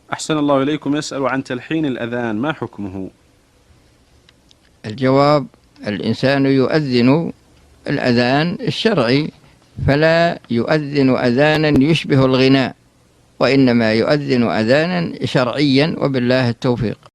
أحسن الله إليكم. يسأل عن تلحين الأذان، ما حكمه؟ الجواب: الإنسان يؤذن الأذان الشرعي، فلا يؤذن أذانا يشبه الغناء، وإنما يؤذن أذانا شرعيا، وبالله التوفيق.